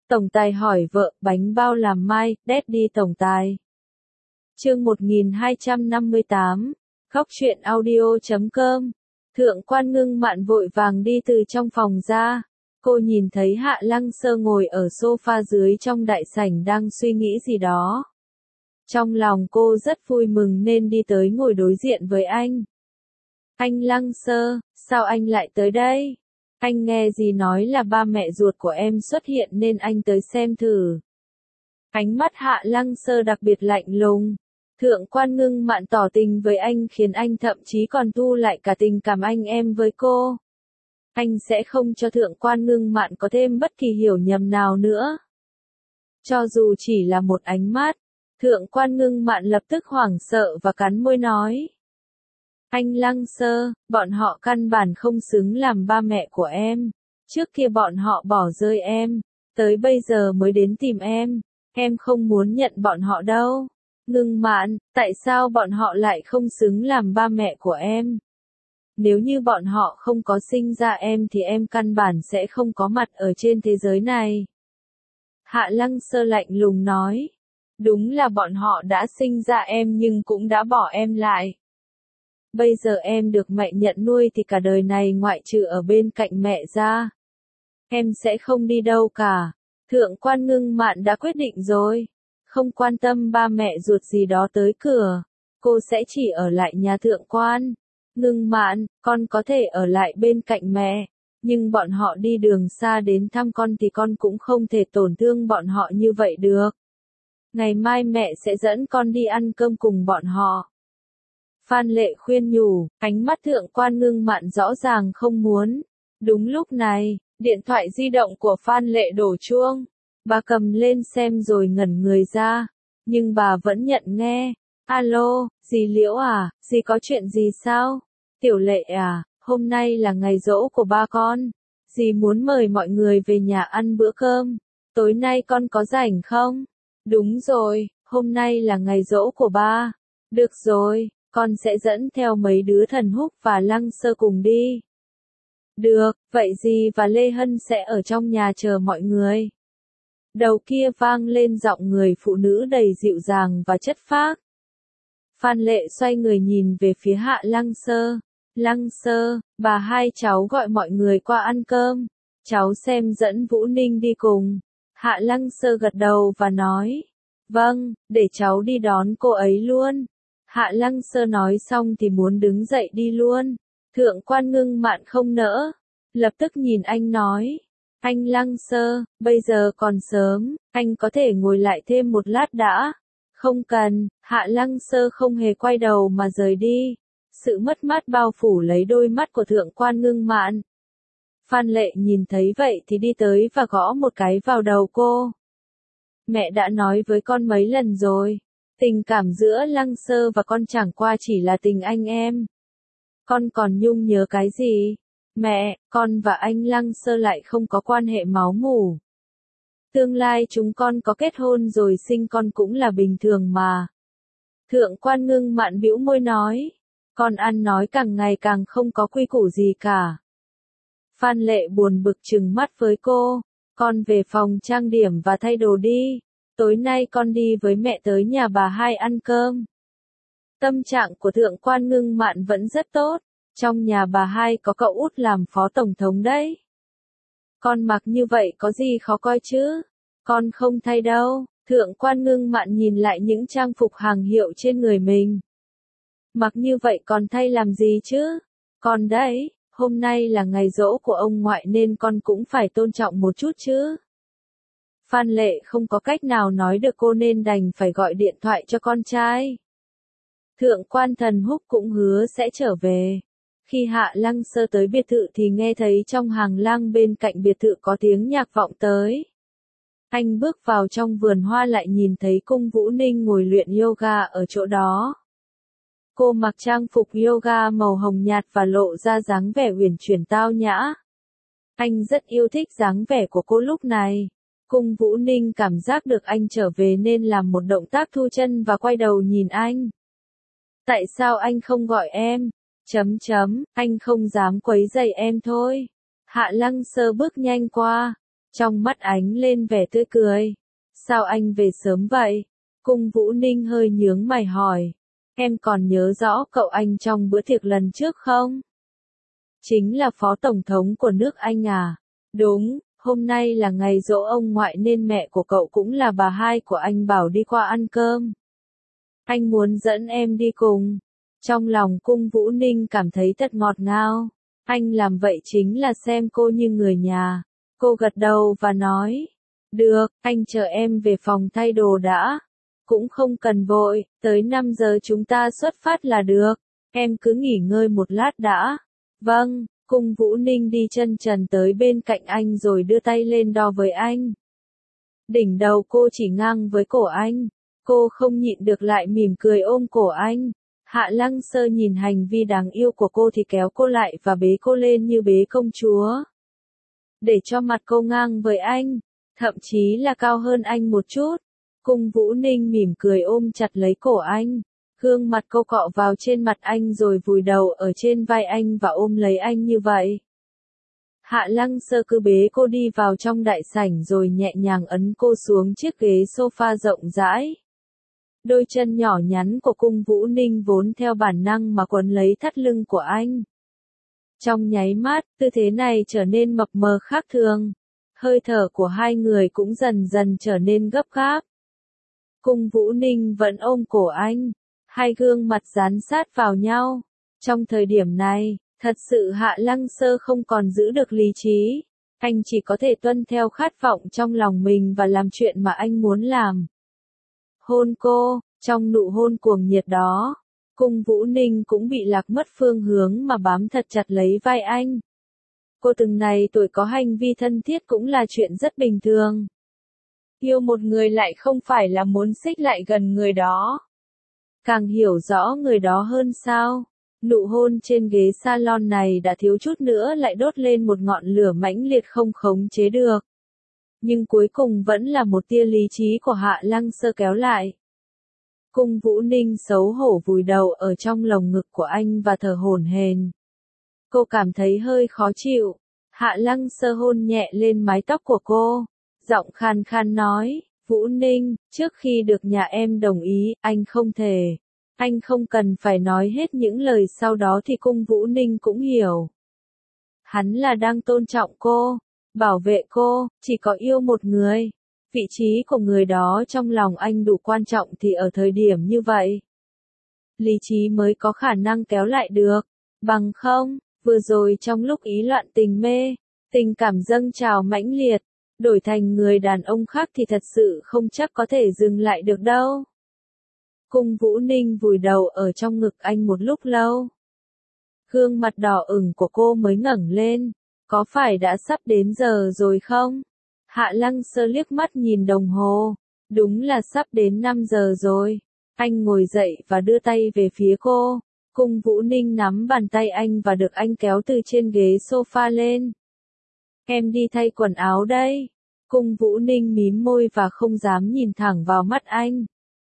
Tổng tài hỏi vợ, bánh bao làm mai, Daddy tổng tài. Chương 1258, Khóc chuyện audio.com. Thượng quan Ngưng Mạn vội vàng đi từ trong phòng ra. Cô nhìn thấy Hạ Lăng Sơ ngồi ở sofa dưới trong đại sảnh đang suy nghĩ gì đó. Trong lòng cô rất vui mừng nên đi tới ngồi đối diện với anh. Anh Lăng Sơ, sao anh lại tới đây? Anh nghe gì nói là ba mẹ ruột của em xuất hiện nên anh tới xem thử. Ánh mắt Hạ Lăng Sơ đặc biệt lạnh lùng. Thượng quan Ngưng Mạn tỏ tình với anh khiến anh thậm chí còn thu lại cả tình cảm anh em với cô. Anh sẽ không cho Thượng quan Ngưng Mạn có thêm bất kỳ hiểu nhầm nào nữa. Cho dù chỉ là một ánh mắt, Thượng quan Ngưng Mạn lập tức hoảng sợ và cắn môi nói. Anh Lăng Sơ, bọn họ căn bản không xứng làm ba mẹ của em. Trước kia bọn họ bỏ rơi em, tới bây giờ mới đến tìm em không muốn nhận bọn họ đâu. Ngưng Mạn, tại sao bọn họ lại không xứng làm ba mẹ của em? Nếu như bọn họ không có sinh ra em thì em căn bản sẽ không có mặt ở trên thế giới này. Hạ Lăng Sơ lạnh lùng nói. Đúng là bọn họ đã sinh ra em nhưng cũng đã bỏ em lại. Bây giờ em được mẹ nhận nuôi thì cả đời này ngoại trừ ở bên cạnh mẹ ra, em sẽ không đi đâu cả. Thượng quan Ngưng Mạn đã quyết định rồi. Không quan tâm ba mẹ ruột gì đó tới cửa. Cô sẽ chỉ ở lại nhà thượng quan. Ngưng Mạn, con có thể ở lại bên cạnh mẹ. Nhưng bọn họ đi đường xa đến thăm con thì con cũng không thể tổn thương bọn họ như vậy được. Ngày mai mẹ sẽ dẫn con đi ăn cơm cùng bọn họ. Phan Lệ khuyên nhủ, ánh mắt Thượng quan Ngưng Mạn rõ ràng không muốn. Đúng lúc này, điện thoại di động của Phan Lệ đổ chuông. Bà cầm lên xem rồi ngẩn người ra. Nhưng bà vẫn nhận nghe. Alo, dì Liễu à, dì có chuyện gì sao? Tiểu Lệ à, hôm nay là ngày giỗ của ba con. Dì muốn mời mọi người về nhà ăn bữa cơm. Tối nay con có rảnh không? Đúng rồi, hôm nay là ngày giỗ của ba. Được rồi, con sẽ dẫn theo mấy đứa Thần Húc và Lăng Sơ cùng đi. Được, vậy dì và Lê Hân sẽ ở trong nhà chờ mọi người. Đầu kia vang lên giọng người phụ nữ đầy dịu dàng và chất phác. Phan Lệ xoay người nhìn về phía Hạ Lăng Sơ. Lăng Sơ, bà hai cháu gọi mọi người qua ăn cơm. Cháu xem dẫn Vũ Ninh đi cùng. Hạ Lăng Sơ gật đầu và nói. Vâng, để cháu đi đón cô ấy luôn. Hạ Lăng Sơ nói xong thì muốn đứng dậy đi luôn. Thượng quan Ngưng Mạn không nỡ. Lập tức nhìn anh nói. Anh Lăng Sơ, bây giờ còn sớm, anh có thể ngồi lại thêm một lát đã. Không cần, Hạ Lăng Sơ không hề quay đầu mà rời đi. Sự mất mát bao phủ lấy đôi mắt của Thượng quan Ngưng Mạn. Phan Lệ nhìn thấy vậy thì đi tới và gõ một cái vào đầu cô. Mẹ đã nói với con mấy lần rồi. Tình cảm giữa Lăng Sơ và con chẳng qua chỉ là tình anh em. Con còn nhung nhớ cái gì? Mẹ, con và anh Lăng Sơ lại không có quan hệ máu mủ. Tương lai chúng con có kết hôn rồi sinh con cũng là bình thường mà. Thượng quan Ngưng Mạn bĩu môi nói. Con ăn nói càng ngày càng không có quy củ gì cả. Phan Lệ buồn bực trừng mắt với cô. Con về phòng trang điểm và thay đồ đi. Tối nay con đi với mẹ tới nhà bà hai ăn cơm. Tâm trạng của Thượng quan Ngưng Mạn vẫn rất tốt. Trong nhà bà hai có cậu út làm phó tổng thống đấy. Con mặc như vậy có gì khó coi chứ? Con không thay đâu. Thượng quan Ngưng Mạn nhìn lại những trang phục hàng hiệu trên người mình. Mặc như vậy còn thay làm gì chứ? Con đấy, hôm nay là ngày giỗ của ông ngoại nên con cũng phải tôn trọng một chút chứ. Phan Lệ không có cách nào nói được cô nên đành phải gọi điện thoại cho con trai. Thượng quan Thần Húc cũng hứa sẽ trở về. Khi Hạ Lăng Sơ tới biệt thự thì nghe thấy trong hành lang bên cạnh biệt thự có tiếng nhạc vọng tới. Anh bước vào trong vườn hoa lại nhìn thấy Cung Vũ Ninh ngồi luyện yoga ở chỗ đó. Cô mặc trang phục yoga màu hồng nhạt và lộ ra dáng vẻ uyển chuyển tao nhã. Anh rất yêu thích dáng vẻ của cô lúc này. Cung Vũ Ninh cảm giác được anh trở về nên làm một động tác thu chân và quay đầu nhìn anh. Tại sao anh không gọi em? Anh không dám quấy rầy em thôi. Hạ Lăng Sơ bước nhanh qua. Trong mắt ánh lên vẻ tươi cười. Sao anh về sớm vậy? Cung Vũ Ninh hơi nhướng mày hỏi. Em còn nhớ rõ cậu anh trong bữa tiệc lần trước không? Chính là phó tổng thống của nước Anh à? Đúng, hôm nay là ngày giỗ ông ngoại nên mẹ của cậu cũng là bà hai của anh bảo đi qua ăn cơm. Anh muốn dẫn em đi cùng. Trong lòng Cung Vũ Ninh cảm thấy thật ngọt ngào. Anh làm vậy chính là xem cô như người nhà. Cô gật đầu và nói. Được, anh chờ em về phòng thay đồ đã. Cũng không cần vội, tới 5 giờ chúng ta xuất phát là được. Em cứ nghỉ ngơi một lát đã. Vâng, Cung Vũ Ninh đi chân trần tới bên cạnh anh rồi đưa tay lên đo với anh. Đỉnh đầu cô chỉ ngang với cổ anh. Cô không nhịn được lại mỉm cười ôm cổ anh. Hạ Lăng Sơ nhìn hành vi đáng yêu của cô thì kéo cô lại và bế cô lên như bế công chúa. Để cho mặt cô ngang với anh, thậm chí là cao hơn anh một chút. Cung Vũ Ninh mỉm cười ôm chặt lấy cổ anh. Gương mặt cô cọ vào trên mặt anh rồi vùi đầu ở trên vai anh và ôm lấy anh như vậy. Hạ Lăng Sơ cứ bế cô đi vào trong đại sảnh rồi nhẹ nhàng ấn cô xuống chiếc ghế sofa rộng rãi. Đôi chân nhỏ nhắn của Cung Vũ Ninh vốn theo bản năng mà quấn lấy thắt lưng của anh. Trong nháy mắt, tư thế này trở nên mập mờ khác thường. Hơi thở của hai người cũng dần dần trở nên gấp gáp. Cung Vũ Ninh vẫn ôm cổ anh. Hai gương mặt dán sát vào nhau. Trong thời điểm này, thật sự Hạ Lăng Sơ không còn giữ được lý trí. Anh chỉ có thể tuân theo khát vọng trong lòng mình và làm chuyện mà anh muốn làm. Hôn cô, trong nụ hôn cuồng nhiệt đó, Cung Vũ Ninh cũng bị lạc mất phương hướng mà bám thật chặt lấy vai anh. Cô từng này tuổi có hành vi thân thiết cũng là chuyện rất bình thường. Yêu một người lại không phải là muốn xích lại gần người đó. Càng hiểu rõ người đó hơn sao. Nụ hôn trên ghế salon này đã thiếu chút nữa lại đốt lên một ngọn lửa mãnh liệt không khống chế được. Nhưng cuối cùng vẫn là một tia lý trí của Hạ Lăng Sơ kéo lại. Cung Vũ Ninh xấu hổ vùi đầu ở trong lồng ngực của anh và thở hổn hển. Cô cảm thấy hơi khó chịu. Hạ Lăng Sơ hôn nhẹ lên mái tóc của cô. Giọng khan khan nói, Vũ Ninh, trước khi được nhà em đồng ý, anh không thể. Anh không cần phải nói hết những lời sau đó thì Cung Vũ Ninh cũng hiểu. Hắn là đang tôn trọng cô, bảo vệ cô, chỉ có yêu một người. Vị trí của người đó trong lòng anh đủ quan trọng thì ở thời điểm như vậy. Lý trí mới có khả năng kéo lại được. Bằng không, vừa rồi trong lúc ý loạn tình mê, tình cảm dâng trào mãnh liệt, đổi thành người đàn ông khác thì thật sự không chắc có thể dừng lại được đâu. Cung Vũ Ninh vùi đầu ở trong ngực anh một lúc lâu. Gương mặt đỏ ửng của cô mới ngẩng lên. Có phải đã sắp đến giờ rồi không? Hạ Lăng Sơ liếc mắt nhìn đồng hồ. Đúng là sắp đến 5 giờ rồi. Anh ngồi dậy và đưa tay về phía cô. Cung Vũ Ninh nắm bàn tay anh và được anh kéo từ trên ghế sofa lên. Em đi thay quần áo đây. Cung Vũ Ninh mím môi và không dám nhìn thẳng vào mắt anh.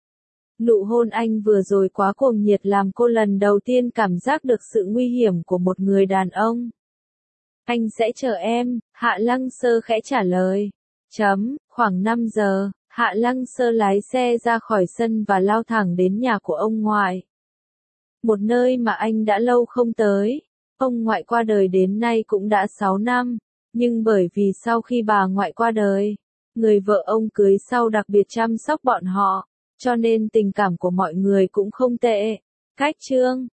Nụ hôn anh vừa rồi quá cuồng nhiệt làm cô lần đầu tiên cảm giác được sự nguy hiểm của một người đàn ông. Anh sẽ chờ em, Hạ Lăng Sơ khẽ trả lời. Khoảng 5 giờ, Hạ Lăng Sơ lái xe ra khỏi sân và lao thẳng đến nhà của ông ngoại. Một nơi mà anh đã lâu không tới. Ông ngoại qua đời đến nay cũng đã 6 năm, nhưng bởi vì sau khi bà ngoại qua đời, người vợ ông cưới sau đặc biệt chăm sóc bọn họ, cho nên tình cảm của mọi người cũng không tệ. Cách chương